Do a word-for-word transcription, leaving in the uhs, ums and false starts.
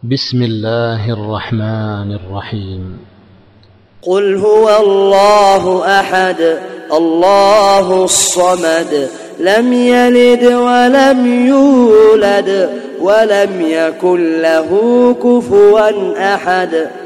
بسم الله الرحمن الرحيم. قل هو الله أحد الله الصمد لم يلد ولم يولد ولم يكن له كفوا أحد.